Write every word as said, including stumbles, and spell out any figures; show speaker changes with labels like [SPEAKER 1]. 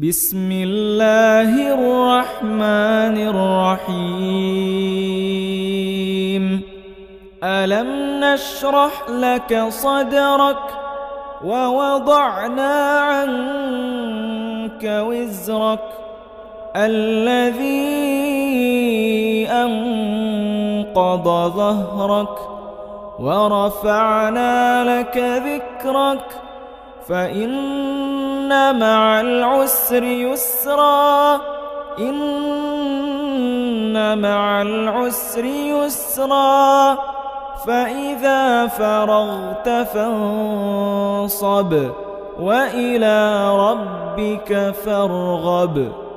[SPEAKER 1] بسم الله الرحمن الرحيم ألم نشرح لك صدرك ووضعنا عنك وزرك الذي أنقض ظهرك ورفعنا لك ذكرك فإن مع العسر يسرا إن مع العسر يسرا فإذا فرغت فانصب وإلى ربك فارغب.